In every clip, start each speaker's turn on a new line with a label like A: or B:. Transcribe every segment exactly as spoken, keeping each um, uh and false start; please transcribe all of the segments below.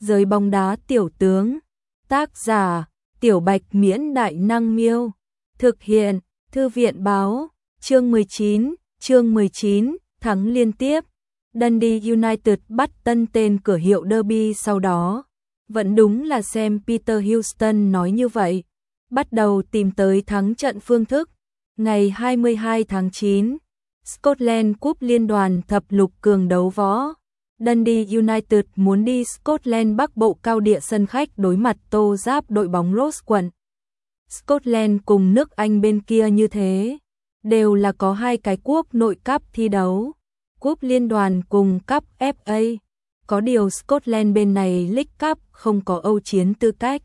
A: Giới bóng đá tiểu tướng. Tác giả: Tiểu Bạch Miễn Đại Năng Miêu. Thực hiện: Thư viện Báo. Chương mười chín, chương mười chín, thắng liên tiếp. Dundee United bắt tân tên cửa hiệu derby sau đó. Vẫn đúng là xem Peter Houston nói như vậy. Bắt đầu tìm tới thắng trận phương thức. Ngày hai mươi hai tháng chín, Scotland Cup Liên đoàn thập lục cường đấu võ. Dundee United muốn đi Scotland Bắc Bộ cao địa sân khách đối mặt tô giáp đội bóng Ross quận. Scotland cùng nước Anh bên kia như thế, đều là có hai cái cúp nội cấp thi đấu, cúp liên đoàn cùng cúp ép a. Có điều Scotland bên này League Cup không có Âu chiến tư cách.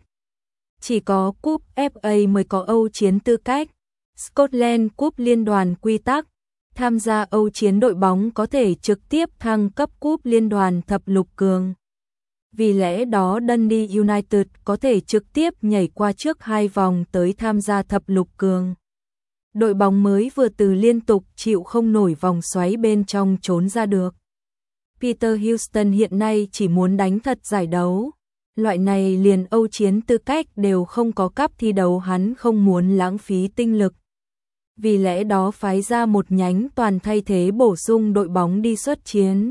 A: Chỉ có cúp ép a mới có Âu chiến tư cách. Scotland Cup Liên đoàn quy tắc, tham gia Âu chiến đội bóng có thể trực tiếp thăng cấp cúp liên đoàn thập lục cường. Vì lẽ đó Dundee United có thể trực tiếp nhảy qua trước hai vòng tới tham gia thập lục cường. Đội bóng mới vừa từ liên tục chịu không nổi vòng xoáy bên trong trốn ra được. Peter Houston hiện nay chỉ muốn đánh thật giải đấu. Loại này liền Âu chiến tư cách đều không có cấp thi đấu, hắn không muốn lãng phí tinh lực. Vì lẽ đó phái ra một nhánh toàn thay thế bổ sung đội bóng đi xuất chiến.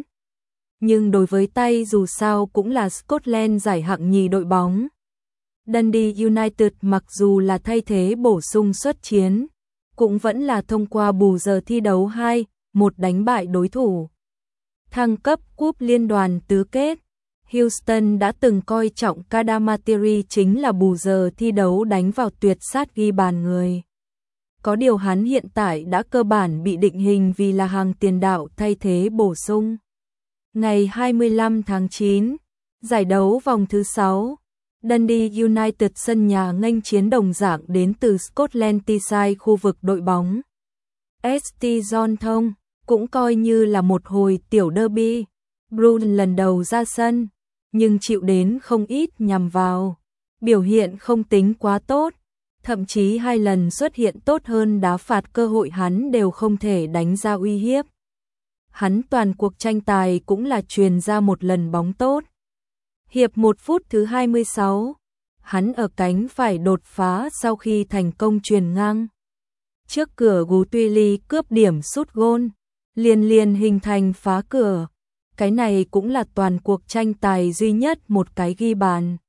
A: Nhưng đối với tay dù sao cũng là Scotland giải hạng nhì đội bóng. Dundee United mặc dù là thay thế bổ sung xuất chiến, cũng vẫn là thông qua bù giờ thi đấu hai một đánh bại đối thủ. Thăng cấp cúp liên đoàn tứ kết. Houston đã từng coi trọng Cadamarteri chính là bù giờ thi đấu đánh vào tuyệt sát ghi bàn người. Có điều hắn hiện tại đã cơ bản bị định hình vì là hàng tiền đạo thay thế bổ sung. Ngày hai mươi lăm tháng chín, giải đấu vòng thứ sáu, Dundee United sân nhà nghênh chiến đồng dạng đến từ Scotland Teesside khu vực đội bóng ét tê Johnstone, cũng coi như là một hồi tiểu derby. Bruce lần đầu ra sân, nhưng chịu đến không ít nhằm vào. Biểu hiện không tính quá tốt, thậm chí hai lần xuất hiện tốt hơn đá phạt cơ hội hắn đều không thể đánh ra uy hiếp. Hắn toàn cuộc tranh tài cũng là truyền ra một lần bóng tốt. Hiệp một phút thứ hai mươi sáu, hắn ở cánh phải đột phá sau khi thành công truyền ngang. Trước cửa Gutuili cướp điểm sút gôn, liền liền hình thành phá cửa. Cái này cũng là toàn cuộc tranh tài duy nhất một cái ghi bàn.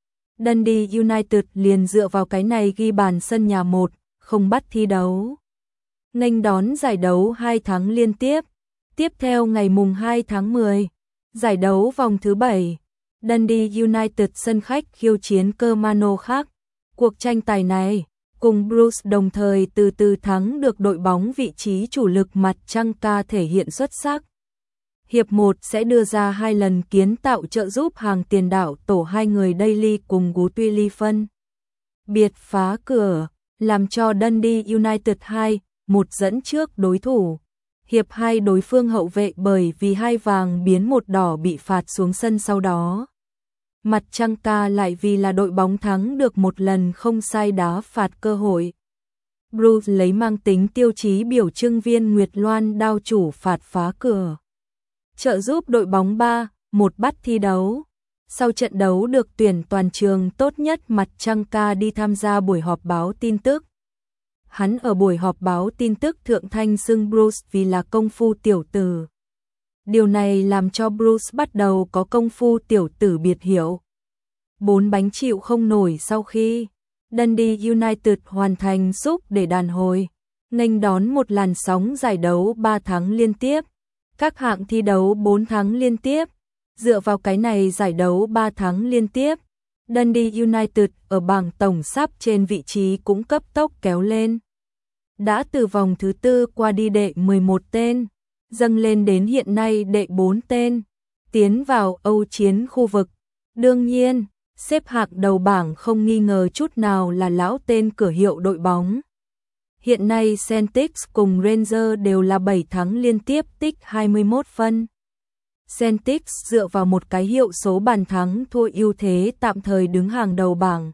A: Dundee United liền dựa vào cái này ghi bàn sân nhà một, không bắt thi đấu. Nghênh đón giải đấu hai tháng liên tiếp. Tiếp theo ngày mùng hai tháng mười, giải đấu vòng thứ bảy, Dundee United sân khách khiêu chiến Kilmarnock khác. Cuộc tranh tài này, cùng Bruce đồng thời từ từ thắng được đội bóng vị trí chủ lực mặt trăng ca thể hiện xuất sắc. Hiệp một sẽ đưa ra hai lần kiến tạo trợ giúp hàng tiền đạo tổ hai người Daly cùng Gutuili phân biệt phá cửa, làm cho Dundee United hai một dẫn trước đối thủ. Hiệp hai đối phương hậu vệ bởi vì hai vàng biến một đỏ bị phạt xuống sân sau đó. Mặt trăng ca lại vì là đội bóng thắng được một lần không sai đá phạt cơ hội. Bruce lấy mang tính tiêu chí biểu trưng viên Nguyệt Loan đao chủ phạt phá cửa, trợ giúp đội bóng ba một bắt thi đấu. Sau trận đấu được tuyển toàn trường tốt nhất mặt trăng ca đi tham gia buổi họp báo tin tức. Hắn ở buổi họp báo tin tức thượng thanh xưng Bruce vì là công phu tiểu tử. Điều này làm cho Bruce bắt đầu có công phu tiểu tử biệt hiệu. Bốn bánh chịu không nổi sau khi Dundee United hoàn thành giúp để đàn hồi, nghênh đón một làn sóng giải đấu ba tháng liên tiếp. Các hạng thi đấu bốn tháng liên tiếp. Dựa vào cái này giải đấu ba tháng liên tiếp, Dundee United ở bảng tổng sắp trên vị trí cũng cấp tốc kéo lên. Đã từ vòng thứ tư qua đi đệ mười một tên, dâng lên đến hiện nay đệ bốn tên, tiến vào Âu chiến khu vực. Đương nhiên, xếp hạng đầu bảng không nghi ngờ chút nào là lão tên cửa hiệu đội bóng. Hiện nay Celtic cùng Rangers đều là bảy tháng liên tiếp tích hai mươi mốt phân. Celtic dựa vào một cái hiệu số bàn thắng thua ưu thế tạm thời đứng hàng đầu bảng.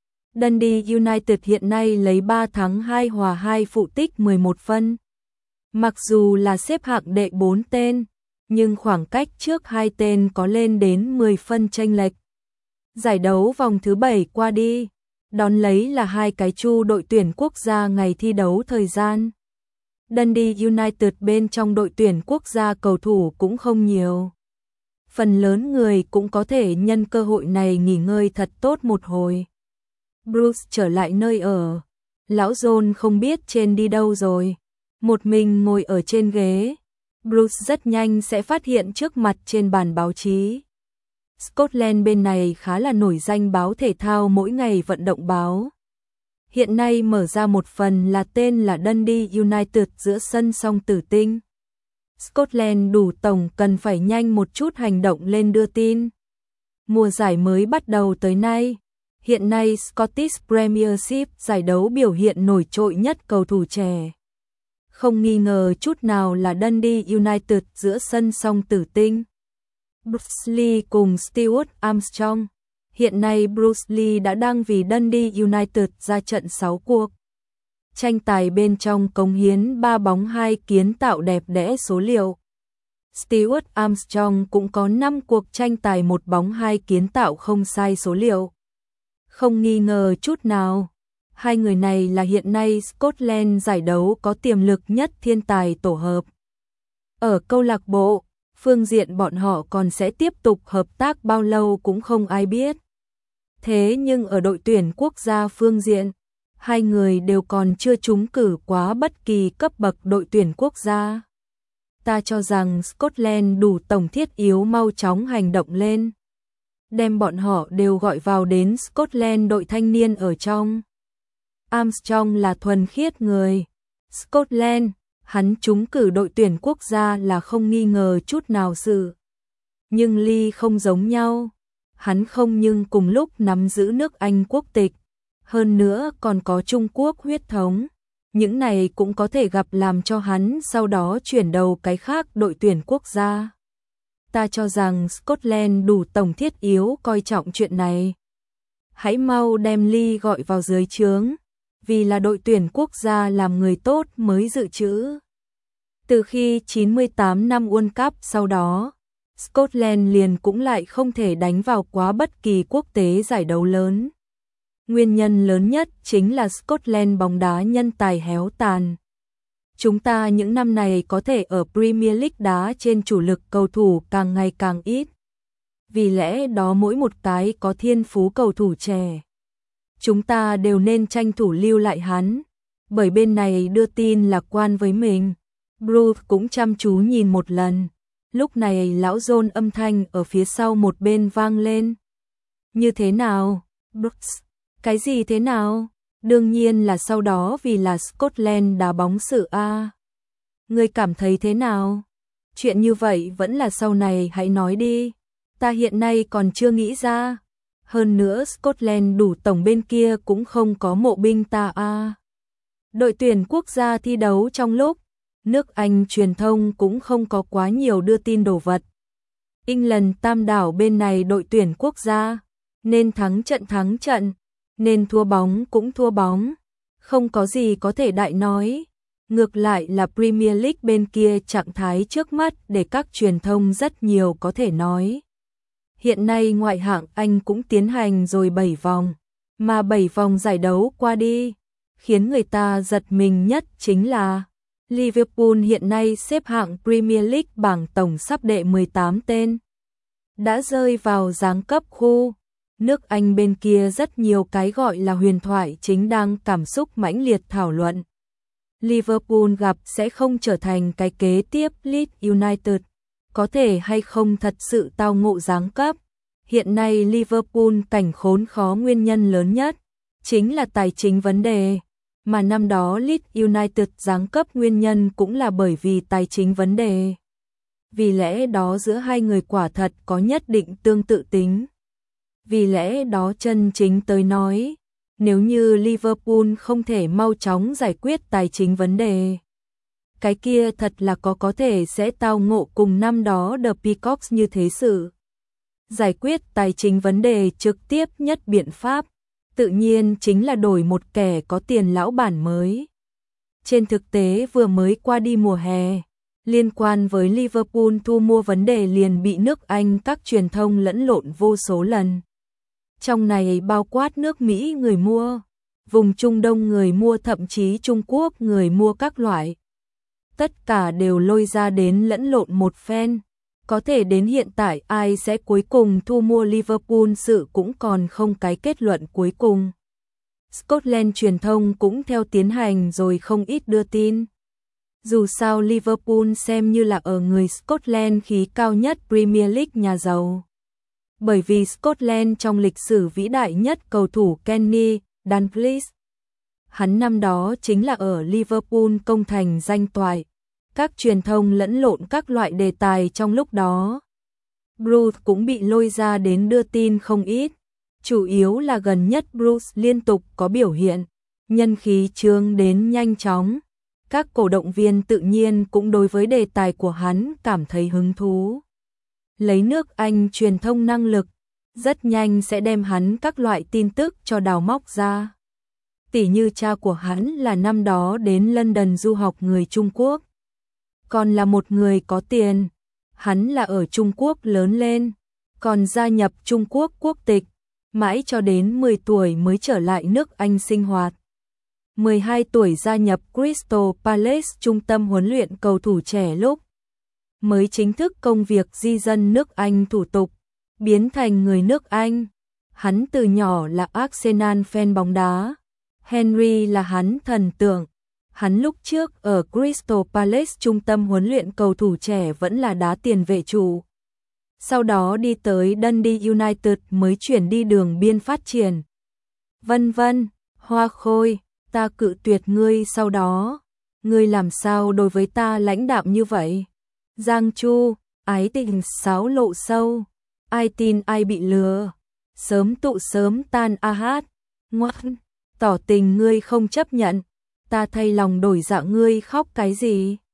A: Dundee United hiện nay lấy ba thắng hai hòa hai phụ tích mười một phân. Mặc dù là xếp hạng đệ bốn tên, nhưng khoảng cách trước hai tên có lên đến mười phân chênh lệch. Giải đấu vòng thứ bảy qua đi, đón lấy là hai cái chu đội tuyển quốc gia ngày thi đấu thời gian. Dundee United bên trong đội tuyển quốc gia cầu thủ cũng không nhiều. Phần lớn người cũng có thể nhân cơ hội này nghỉ ngơi thật tốt một hồi. Bruce trở lại nơi ở. Lão John không biết trên đi đâu rồi. Một mình ngồi ở trên ghế. Bruce rất nhanh sẽ phát hiện trước mặt trên bàn báo chí. Scotland bên này khá là nổi danh báo thể thao mỗi ngày vận động báo. Hiện nay mở ra một phần là tên là Dundee United giữa sân song tử tinh. Scotland đủ tổng cần phải nhanh một chút hành động lên đưa tin. Mùa giải mới bắt đầu tới nay. Hiện nay Scottish Premiership giải đấu biểu hiện nổi trội nhất cầu thủ trẻ. Không nghi ngờ chút nào là Dundee United giữa sân song tử tinh. Bruce Lee cùng Stuart Armstrong. Hiện nay Bruce Lee đã đăng vì Dundee United ra trận sáu cuộc. Tranh tài bên trong cống hiến ba bóng hai kiến tạo đẹp đẽ số liệu. Stuart Armstrong cũng có năm cuộc tranh tài một bóng hai kiến tạo không sai số liệu. Không nghi ngờ chút nào, hai người này là hiện nay Scotland giải đấu có tiềm lực nhất thiên tài tổ hợp. Ở câu lạc bộ, phương diện bọn họ còn sẽ tiếp tục hợp tác bao lâu cũng không ai biết. Thế nhưng ở đội tuyển quốc gia phương diện, hai người đều còn chưa trúng cử quá bất kỳ cấp bậc đội tuyển quốc gia. Ta cho rằng Scotland đủ tổng thiết yếu mau chóng hành động lên. Đem bọn họ đều gọi vào đến Scotland đội thanh niên ở trong. Armstrong là thuần khiết người Scotland, hắn trúng cử đội tuyển quốc gia là không nghi ngờ chút nào sự. Nhưng Lee không giống nhau. Hắn không nhưng cùng lúc nắm giữ nước Anh quốc tịch, hơn nữa còn có Trung Quốc huyết thống. Những này cũng có thể gặp làm cho hắn sau đó chuyển đầu cái khác đội tuyển quốc gia. Ta cho rằng Scotland đủ tổng thiết yếu coi trọng chuyện này. Hãy mau đem Lee gọi vào dưới trướng, vì là đội tuyển quốc gia làm người tốt mới dự trữ. Từ khi chín mươi tám năm World Cup sau đó, Scotland liền cũng lại không thể đánh vào quá bất kỳ quốc tế giải đấu lớn. Nguyên nhân lớn nhất chính là Scotland bóng đá nhân tài héo tàn. Chúng ta những năm này có thể ở Premier League đá trên chủ lực cầu thủ càng ngày càng ít. Vì lẽ đó mỗi một cái có thiên phú cầu thủ trẻ, chúng ta đều nên tranh thủ lưu lại hắn, bởi bên này đưa tin lạc quan với mình. Bruce cũng chăm chú nhìn một lần. Lúc này lão John âm thanh ở phía sau một bên vang lên. Như thế nào, Bruce? Cái gì thế nào? Đương nhiên là sau đó vì là Scotland đá bóng sự a. Ngươi cảm thấy thế nào? Chuyện như vậy vẫn là sau này hãy nói đi. Ta hiện nay còn chưa nghĩ ra. Hơn nữa Scotland đủ tổng bên kia cũng không có mộ binh ta a. Đội tuyển quốc gia thi đấu trong lúc nước Anh truyền thông cũng không có quá nhiều đưa tin đồ vật. England tam đảo bên này đội tuyển quốc gia, nên thắng trận thắng trận, nên thua bóng cũng thua bóng. Không có gì có thể đại nói. Ngược lại là Premier League bên kia trạng thái trước mắt để các truyền thông rất nhiều có thể nói. Hiện nay ngoại hạng Anh cũng tiến hành rồi bảy vòng, mà bảy vòng giải đấu qua đi, khiến người ta giật mình nhất chính là Liverpool hiện nay xếp hạng Premier League bảng tổng sắp đệ mười tám tên. Đã rơi vào giáng cấp khu. Nước Anh bên kia rất nhiều cái gọi là huyền thoại chính đang cảm xúc mãnh liệt thảo luận. Liverpool gặp sẽ không trở thành cái kế tiếp Leeds United. Có thể hay không thật sự tao ngộ giáng cấp. Hiện nay Liverpool cảnh khốn khó nguyên nhân lớn nhất chính là tài chính vấn đề. Mà năm đó Leeds United giáng cấp nguyên nhân cũng là bởi vì tài chính vấn đề. Vì lẽ đó giữa hai người quả thật có nhất định tương tự tính. Vì lẽ đó chân chính tới nói, nếu như Liverpool không thể mau chóng giải quyết tài chính vấn đề, cái kia thật là có có thể sẽ tao ngộ cùng năm đó The Peacocks như thế sự. Giải quyết tài chính vấn đề trực tiếp nhất biện pháp, tự nhiên chính là đổi một kẻ có tiền lão bản mới. Trên thực tế vừa mới qua đi mùa hè, liên quan với Liverpool thu mua vấn đề liền bị nước Anh các truyền thông lẫn lộn vô số lần. Trong này bao quát nước Mỹ người mua, vùng Trung Đông người mua, thậm chí Trung Quốc người mua các loại. Tất cả đều lôi ra đến lẫn lộn một phen. Có thể đến hiện tại ai sẽ cuối cùng thu mua Liverpool sự cũng còn không cái kết luận cuối cùng. Scotland truyền thông cũng theo tiến hành rồi không ít đưa tin. Dù sao Liverpool xem như là ở người Scotland khí cao nhất Premier League nhà giàu. Bởi vì Scotland trong lịch sử vĩ đại nhất cầu thủ Kenny Dalglish. Hắn năm đó chính là ở Liverpool công thành danh toại. Các truyền thông lẫn lộn các loại đề tài trong lúc đó. Bruce cũng bị lôi ra đến đưa tin không ít. Chủ yếu là gần nhất Bruce liên tục có biểu hiện, nhân khí trương đến nhanh chóng. Các cổ động viên tự nhiên cũng đối với đề tài của hắn cảm thấy hứng thú. Lấy nước Anh truyền thông năng lực, rất nhanh sẽ đem hắn các loại tin tức cho đào móc ra. Tỉ như cha của hắn là năm đó đến London du học người Trung Quốc. Còn là một người có tiền, hắn là ở Trung Quốc lớn lên, còn gia nhập Trung Quốc quốc tịch, mãi cho đến mười tuổi mới trở lại nước Anh sinh hoạt. mười hai tuổi gia nhập Crystal Palace, trung tâm huấn luyện cầu thủ trẻ, lúc mới chính thức công việc di dân nước Anh thủ tục, biến thành người nước Anh. Hắn từ nhỏ là Arsenal fan bóng đá. Henry là hắn thần tượng. Hắn lúc trước ở Crystal Palace trung tâm huấn luyện cầu thủ trẻ vẫn là đá tiền vệ trụ. Sau đó đi tới Dundee United mới chuyển đi đường biên phát triển. Vân vân, Hoa Khôi, ta cự tuyệt ngươi sau đó. Ngươi làm sao đối với ta lãnh đạm như vậy? Giang Chu, ái tình sáo lộ sâu. Ai tin ai bị lừa. Sớm tụ sớm tan a hát. Ngoan, tỏ tình ngươi không chấp nhận. Ta thay lòng đổi dạ, ngươi khóc cái gì?